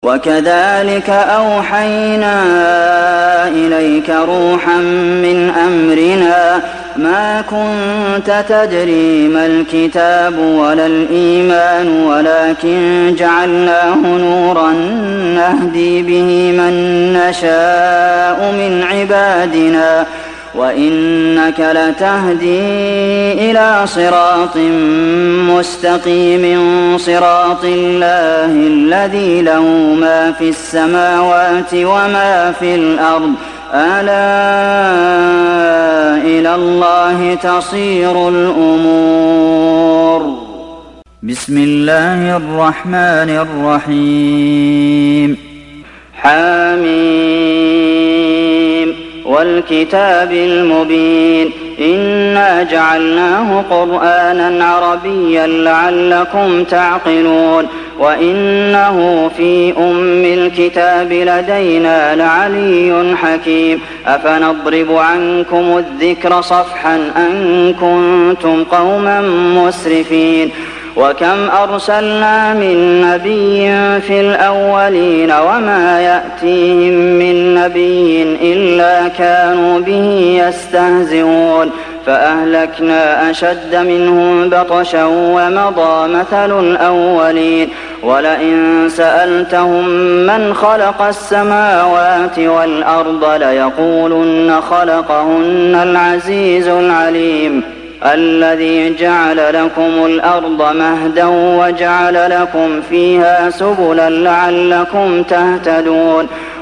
وكذلك أوحينا إليك روحا من أمرنا ما كنت تدري ما الكتاب ولا الإيمان ولكن جعلناه نورا نهدي به من نشاء من عبادنا وإنك لتهدي إلى صراط مستقيم صراط الله الذي له ما في السماوات وما في الأرض ألا إلى الله تصير الأمور. بسم الله الرحمن الرحيم. حميم والكتاب المبين إنا جعلناه قرآنا عربيا لعلكم تعقلون وإنه في أم الكتاب لدينا لعلي حكيم أفنضرب عنكم الذكر صفحا أن كنتم قوما مسرفين وكم أرسلنا من نبي في الأولين وما يأتيهم من نبي إلا كانوا به يستهزئون فأهلكنا أشد منهم بطشا ومضى مثل الأولين ولئن سألتهم من خلق السماوات والأرض ليقولن خلقهن العزيز العليم الذي جعل لكم الأرض مهدا وجعل لكم فيها سبلا لعلكم تهتدون